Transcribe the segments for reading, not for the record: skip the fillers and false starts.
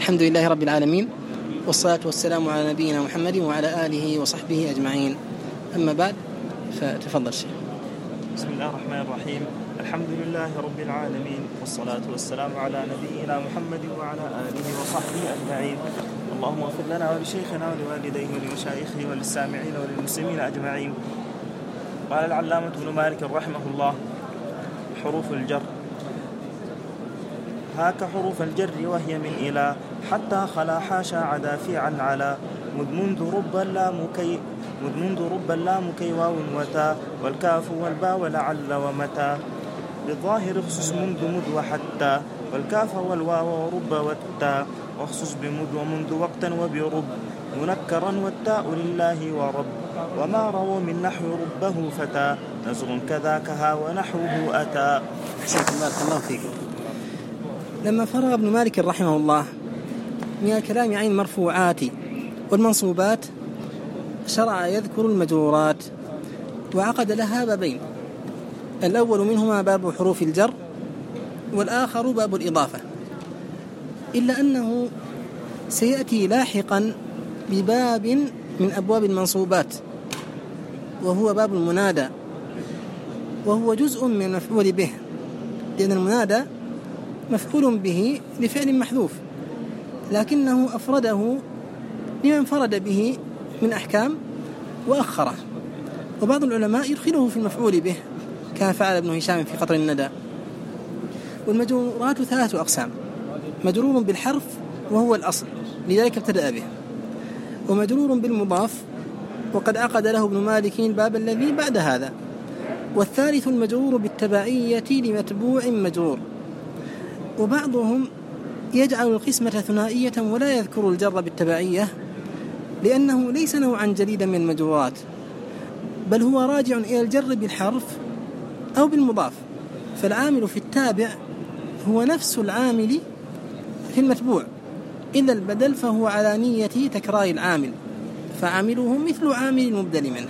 الحمد لله رب العالمين، والصلاة والسلام على نبينا محمد وعلى آله وصحبه أجمعين. أما بعد، فتفضل شيخ. بسم الله الرحمن الرحيم. الحمد لله رب العالمين، والصلاة والسلام على نبينا محمد وعلى آله وصحبه أجمعين. اللهم اغفر لنا ولشيخنا ولوالديه ولمشايخه وللسامعين وللمسلمين أجمعين. قال العلامة ابن مالك رحمه الله: حروف الجر. هاك حروف الجر وهي من إلى حتى خلا حاشا عدا في عن على مذ منذ رب اللام كي واو وتا والكاف والباء ولعل ومتى بالظاهر اخصص مذ وحتى والكاف والواو ورب والتا واخصص بمذ ومنذ وقتا وبرب منكرا والتاء لله ورب وما رووا من نحو ربه فتى نزر كذاكها ونحوه أتى. بارك الله فيكم. لما فرغ ابن مالك رحمه الله من الكلام عن المرفوعات والمنصوبات، شرع يذكر المجرورات، وعقد لها بابين: الأول منهما باب حروف الجر، والآخر باب الإضافة. إلا أنه سيأتي لاحقا بباب من أبواب المنصوبات، وهو باب المنادى، وهو جزء من المفعول به، لأن المنادى مفعول به لفعل محذوف، لكنه أفرده لمن فرد به من أحكام وأخره. وبعض العلماء يدخله في المفعول به، كما فعل ابن هشام في قطر الندى. والمجرورات 3 أقسام: مجرور بالحرف وهو الأصل لذلك ابتدأ به، ومجرور بالمضاف وقد عقد له ابن مالك الباب الذي بعد هذا، والثالث المجرور بالتبعية لمتبوع مجرور. وبعضهم يجعل القسمة ثنائية ولا يذكر الجر بالتبعية، لأنه ليس نوعا جديدا من المجرورات، بل هو راجع إلى الجر بالحرف أو بالمضاف، فالعامل في التابع هو نفس العامل في المتبوع، إلا البدل فهو على نية تكرار العامل، فعامله مثل عامل المبدل منه.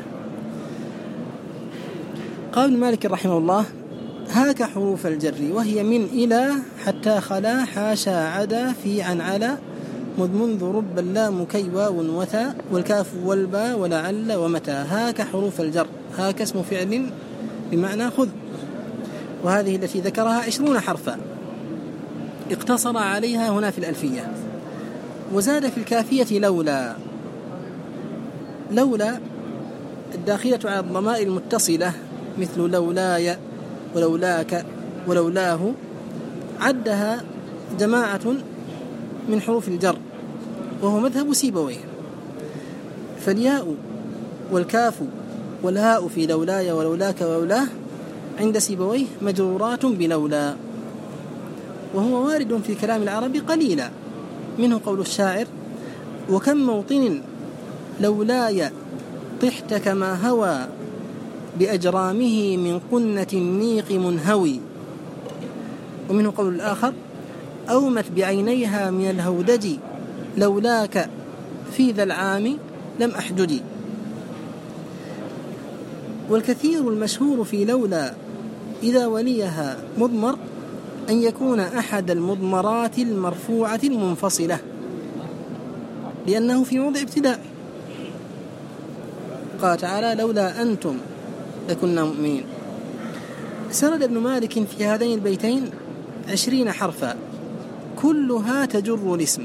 قال ابن مالك رحمه الله: هاك حروف الجر وهي من إلى حتى خلا حاشا عدا في عن على مذ منذ رب اللام كي واو وتا والكاف والباء ولعل ومتى. هاك حروف الجر. هاك اسم فعل بمعنى خذ، وهذه التي ذكرها 20 حرفا اقتصر عليها هنا في الألفية. وزاد في الكافية لولا الداخلة على الضمائر المتصلة مثل لولاي ولولاك ولولاه، عدها جماعة من حروف الجر، وهو مذهب سيبويه. فالياء والكاف والهاء في لولاي ولولاك ولولاه عند سيبويه مجرورات بلولا، وهو وارد في كلام العرب قليلا، منه قول الشاعر: وكم موطن لولاي طحت كما هوى بأجرامه من قنة النيق منهوي. ومنه قول الآخر: أومت بعينيها من الهودج لولاك في ذا العام لم أحجج. والكثير المشهور في لولا إذا وليها مضمر أن يكون أحد المضمرات المرفوعة المنفصلة، لأنه في موضع ابتداء. قال تعالى: لولا أنتم لكنا مؤمنين. سرد ابن مالك في هذين البيتين 20 حرفا كلها تجر الاسم،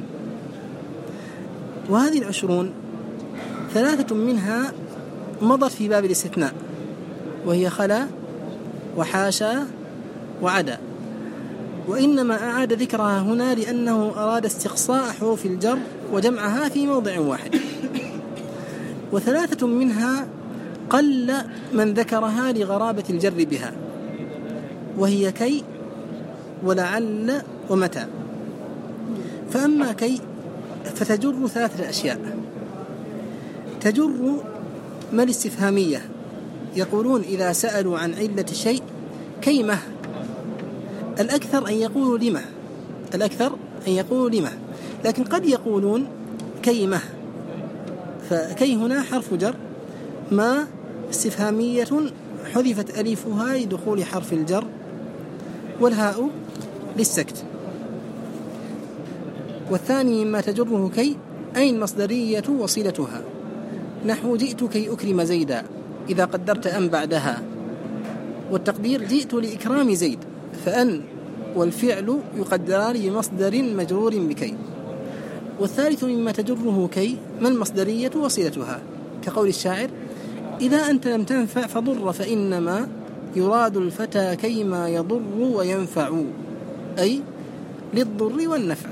وهذه 20 3 منها مضت في باب الاستثناء، وهي خلا وحاشا وعدا، وإنما أعاد ذكرها هنا لأنه أراد استقصاء حروف الجر وجمعها في موضع واحد. و3 منها قل من ذكرها لغرابة الجر بها، وهي كي ولعل ومتى. فأما كي فتجر 3 أشياء: تجر ما الاستفهامية، يقولون إذا سألوا عن علة شيء كيمه، الأكثر أن يقولوا لمه، لكن قد يقولون كيمه. فكي هنا حرف جر ما استفهامية حذفت ألفها لدخول حرف الجر، والهاء للسكت. والثاني مما تجره كي أي المصدرية وصلتها، نحو جئت كي أكرم زيدا إذا قدرت أن بعدها، والتقدير جئت لإكرام زيد، فأن والفعل يقدران بمصدر مجرور بكي. والثالث مما تجره كي ما المصدرية وصلتها، كقول الشاعر إذا أنت لم تنفع فضر، فإنما يراد الفتى كيما يضر وينفع، أي للضر والنفع.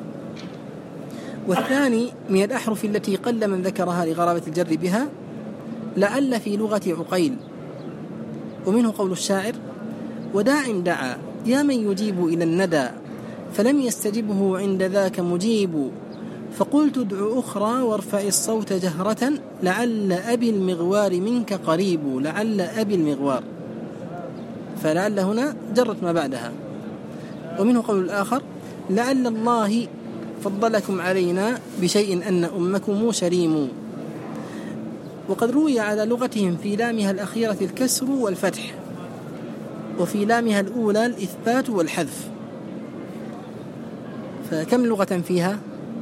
والثاني من الأحرف التي قل من ذكرها لغرابة الجر بها، لعل في لغة عقيل، ومنه قول الشاعر وداع دعا يا من يجيب إلى الندى، فلم يستجبه عند ذاك مجيب، فقلت ادع أخرى وارفع الصوت جهرة، لعل أبي المغوار منك قريب، لعل أبي المغوار، فلعل هنا جرت ما بعدها. ومنه قول الآخر لعل الله فضلكم علينا بشيء أن أمكم شريم. وقد روي على لغتهم في لامها الأخيرة الكسر والفتح، وفي لامها الأولى الإثبات والحذف. فكم لغة فيها؟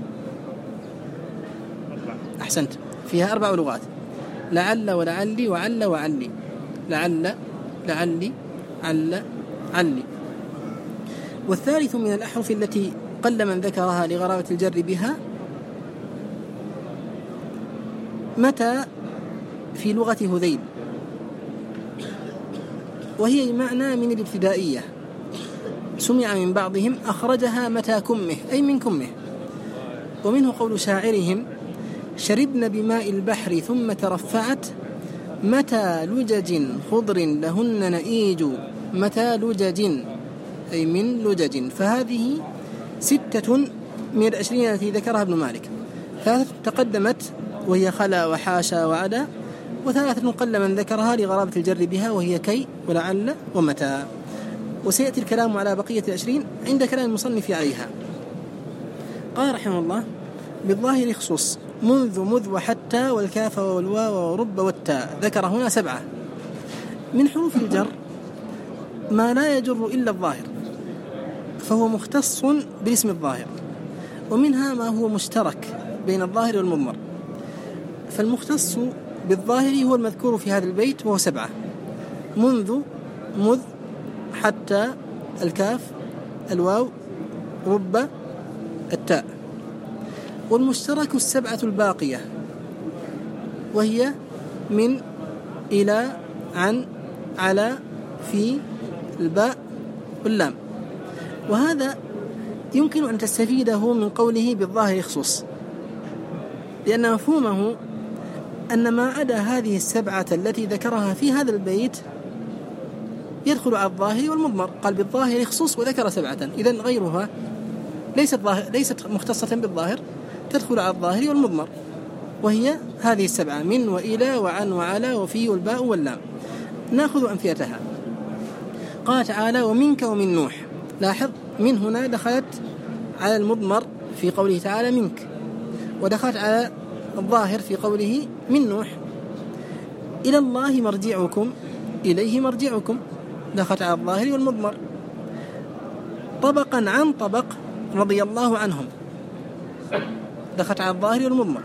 أحسنت، فيها 4 لغات، لعل ولعلي وعل وعلي، لعل لعلي عل علي. والثالث من الأحرف التي قل من ذكرها لغرابة الجر بها، متى في لغة هذيل، وهي معنى من الابتدائية، سمع من بعضهم أخرجها متى كمه أي من كمه. ومنه قول شاعرهم شربن بماء البحر ثم ترفعت، متى لجج خضر لهن نئيج، متى لجج أي من لجج. فهذه 6 من ال20 التي ذكرها ابن مالك، 3 تقدمت وهي خلا وحاشا وعدا، و3 قل من ذكرها لغرابة الجر بها وهي كي ولعل ومتى. وسيأتي الكلام على بقية 20 عند كلام المصنف عليها. قال رحمه الله بالظاهر خصوص منذ مذ وحتى والكاف والواو ورب والتاء، ذكر هنا 7 من حروف الجر ما لا يجر إلا الظاهر، فهو مختص بالاسم الظاهر، ومنها ما هو مشترك بين الظاهر والمضمر. فالمختص بالظاهر هو المذكور في هذا البيت وهو 7: منذ، مذ، حتى، الكاف، الواو، رب، التاء. والمشترك 7 الباقية، وهي من، إلى، عن، على، في، الباء، واللام. وهذا يمكن أن تستفيده من قوله بالظاهر خصوص، لأن مفهومه أن ما عدا هذه 7 التي ذكرها في هذا البيت يدخل على الظاهر والمضمر. قال بالظاهر خصوص وذكر 7، إذن غيرها ليست مختصة بالظاهر، تدخل على الظاهر والمضمر، وهي هذه 7: من وإلى وعن وعلى وفي والباء واللام. نأخذ أمثلتها. قال تعالى ومنك ومن نوح. لاحظ من هنا دخلت على المضمر في قوله تعالى منك، ودخلت على الظاهر في قوله من نوح. إلى الله مرجعكم، إليه مرجعكم، دخلت على الظاهر والمضمر. طبقا عن طبق رضي الله عنهم، دخلت على الظاهر والمضمر.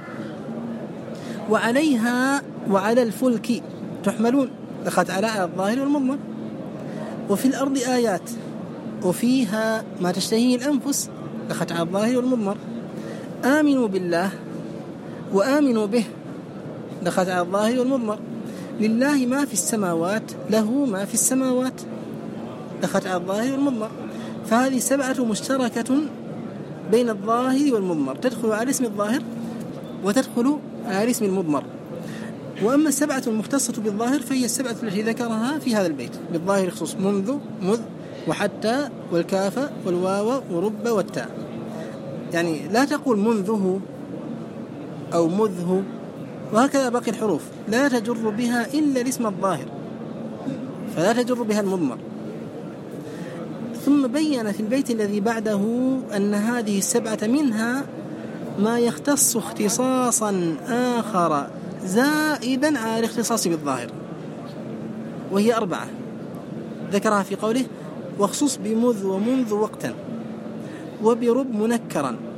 وعليها وعلى الفلك تحملون، دخلت على الظاهر والمضمر. وفي الأرض آيات، وفيها ما تشتهيه الأنفس، دخلت على الظاهر والمضمر. آمنوا بالله وآمنوا به، دخلت على الظاهر والمضمر. لله ما في السماوات، له ما في السماوات، دخلت على الظاهر والمضمر. فهذه 7 مشتركة بين الظاهر والمضمر، تدخل على اسم الظاهر وتدخل على اسم المضمر. وأما 7 المختصة بالظاهر فهي 7 التي ذكرها في هذا البيت بالظاهر خصوص: منذ، مذ، وحتى، والكاف، والواو، ورب، والتاء. يعني لا تقول منذه أو مذه، وهكذا باقي الحروف لا تجر بها إلا الاسم الظاهر، فلا تجر بها المضمر. ثم بين في البيت الذي بعده أن هذه 7 منها ما يختص اختصاصا آخر زائدا على الاختصاص بالظاهر، وهي 4 ذكرها في قوله واخصص بمذ ومنذ وقتا، وبرب منكرا،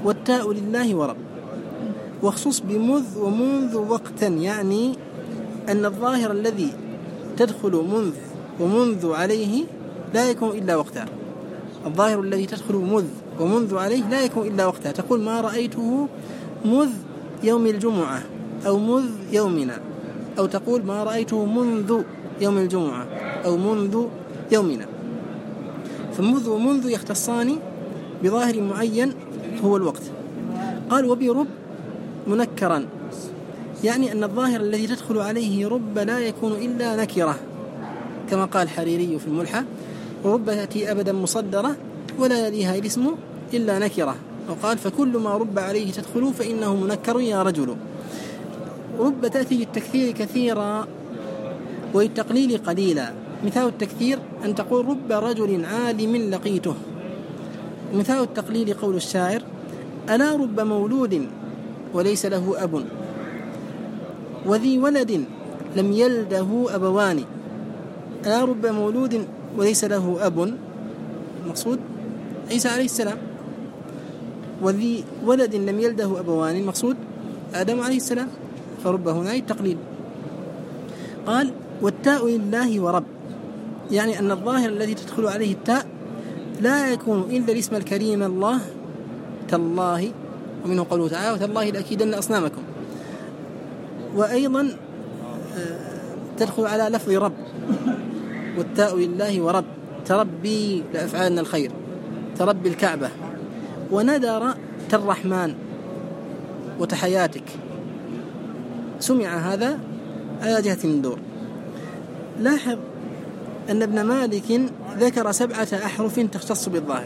والتاء لله ورب، واخصص بمذ ومنذ وقتا، يعني أن الظاهر الذي تدخل منذ ومنذ عليه لا يكون إلا وقتها. الظاهر الذي تدخل مذ ومنذ عليه لا يكون إلا وقتها. تقول ما رأيته مذ يوم الجمعة أو مذ يومنا، أو تقول ما رأيته منذ يوم الجمعة أو منذ يومنا. فمذ ومنذ يختصان بظاهر معين هو الوقت. قال وبرب منكرا، يعني أن الظاهر الذي تدخل عليه رب لا يكون إلا نكرة، كما قال الحريري في الملحة: ورب تأتي أبدا مصدرة ولا يليها الاسم إلا نكرة. وقال فكل ما رب عليه تدخل فإنه منكر يا رجل. رب تأتي للتكثير كثيرا وللتقليل قليلا. مثال التكثير أن تقول رب رجل عالم لقيته. مثال التقليل قول الشاعر: ألا رب مولود وليس له أب، وذي ولد لم يلده أبوان. ألا رب مولود وليس له أب، المقصود عيسى عليه السلام. وذي ولد لم يلده أبوان، المقصود آدم عليه السلام. فرب هنا التقليل. قال والتاء لله ورب، يعني أن الظاهر الذي تدخل عليه التاء لا يكون إلا الاسم الكريم الله، تالله، ومنه قوله تعالى: وتالله لأكيدن أصنامكم. وأيضا تدخل على لفظ رب، والتاء لله ورب، تربي لأفعالنا الخير، تربي الكعبة، وندر الرحمن وتحياتك. سمع هذا على جهة الندور. لاحظ أن ابن مالك ذكر 7 أحرف تختص بالظاهر،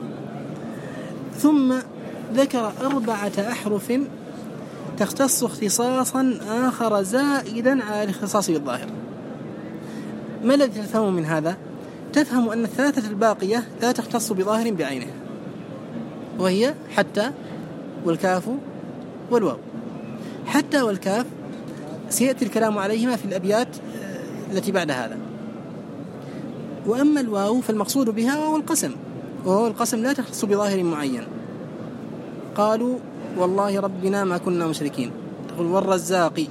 ثم ذكر 4 أحرف تختص اختصاصا آخر زائدا على الاختصاص بالظاهر. ما الذي تفهم من هذا؟ تفهم أن 3 الباقية لا تختص بظاهر بعينه، وهي حتى والكاف والواو. حتى والكاف سيأتي الكلام عليهما في الأبيات التي بعد هذا. وأما الواو فالمقصود بها وهو القسم، وهو القسم لا تختص بظاهر معين. قالوا والله ربنا ما كنا مشركين، تقول والرزاق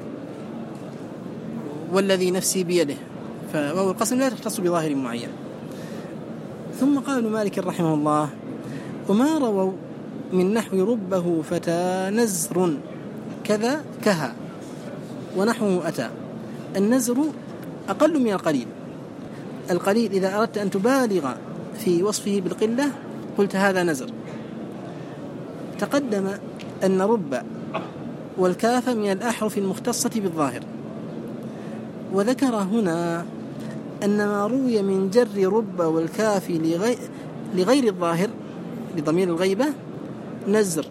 والذي نفسي بيده، فواو القسم لا تختص بظاهر معين. ثم قال ابن مالك رحمه الله: وما رووا من نحو ربه فتى نزر كذا كها ونحوه أتى. النزر أقل من القليل. القليل إذا أردت أن تبالغ في وصفه بالقلة قلت هذا نزر. تقدم أن رب والكاف من الأحرف المختصة بالظاهر، وذكر هنا أن ما روي من جر رب والكاف لغير الظاهر بضمير الغيبة نزر.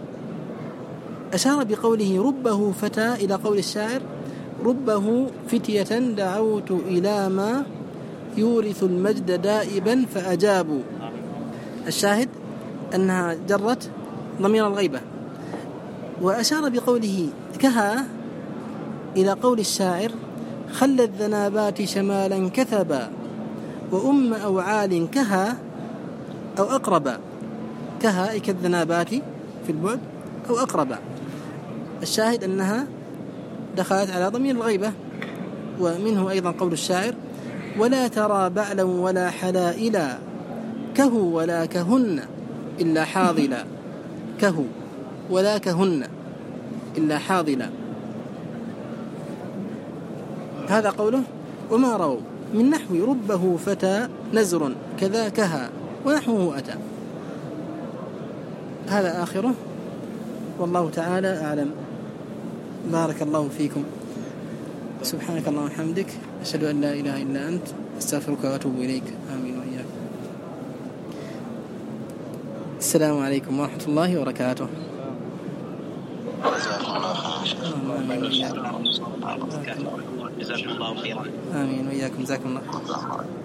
أشار بقوله ربه فتى إلى قول الشاعر: ربه فتية دعوت إلى ما يورث المجد دائبا فأجابوا. الشاهد أنها جرت ضمير الغيبة. وأشار بقوله كها إلى قول الشاعر: خلى الذنابات شمالا كثبا وأم أوعال كها أو أقربا. كها كالذنابات في البعد أو أقربا. الشاهد أنها دخلت على ضمير الغيبة. ومنه أيضا قول الشاعر: ولا ترى بعلا ولا حلائلا كهو ولا كهن إلا حاضلا. كهو ولا كهن إلا حاضلا. هذا قوله. وما رووا من نحو ربه فتى نزر كذا كها ونحوه أتى. هذا آخره، والله تعالى أعلم. بارك الله فيكم. سبحانك اللهم وبحمدك، أشهد أن لا إله إلا أنت، أستغفرك وأتوب إليك. آمين وإياك. السلام عليكم ورحمة الله وبركاته. جزاكم الله خيرا. آمين وإياكم. جزاكم الله.